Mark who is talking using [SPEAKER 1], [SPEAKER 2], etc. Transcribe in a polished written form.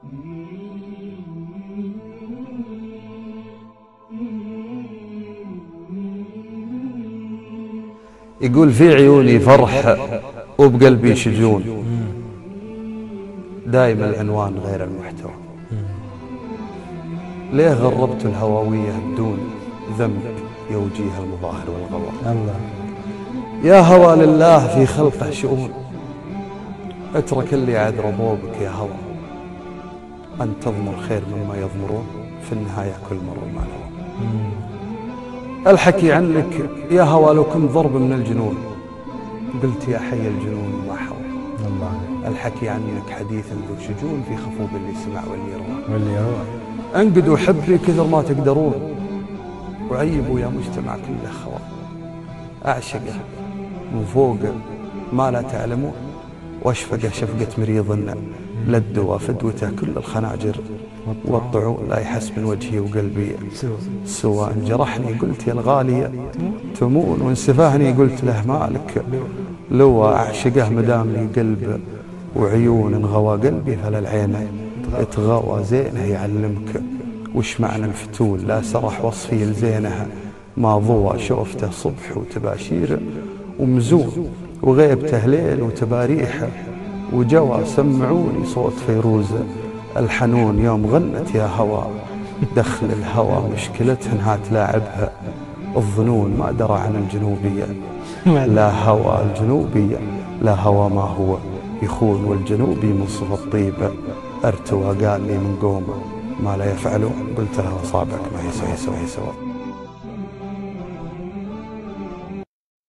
[SPEAKER 1] يقول في عيوني فرح وبقلبي شجون، دايم العنوان غير المحتوى. ليه غربت الهواوية بدون ذنب يا وجيه المظاهر والغوى؟
[SPEAKER 2] الله
[SPEAKER 1] يا هوى لله في خلقه شؤون، اترك اللي عاد ربوبك يا هوى. أن تضمر خير مما يضمرون، في النهاية كل مر ما نوى. الحكي عنك يا هوى لو كنت ضرب من الجنون، قلت يا حي الجنون ما حوى. الحكي عنك حديث ذو شجون، في خفوف اللي سمع واللي يروى. انقدوا حبي كثر ما تقدرون، وعيبوا يا مجتمع كله خوا. أعشقه من فوق ما لا تعلمون، واشفقه شفقة مريض للدواء. فدوته كل الخناجر والطعون، لا يحس من وجهي وقلبي سوى. ان جرحني قلت يا الغالية تمون، وان سفاهني قلت له مالك لو. أعشقه مدام لي قلب وعيون، ان غوى قلبي فلا العين اتغوى. زينه يعلمك وش معنى الفتول، لا سرح وصفي لزينها ما ضوى. شوفته صبح وتباشير ومزون، وغيبته ليل وتباريحه وجوى. سمعوني صوت فيروز الحنون يوم غنت يا هوى. دخل الهوى مشكلتها انها تلاعبها الظنون، ما درى عن الجنوبية لا هوى. الجنوبية لا هوى ما هو يخون، والجنوبي من صفة الطيبة ارتوى. قال لي من قوم ما لا يفعلون، قلت له أصابعك ما هي سوى.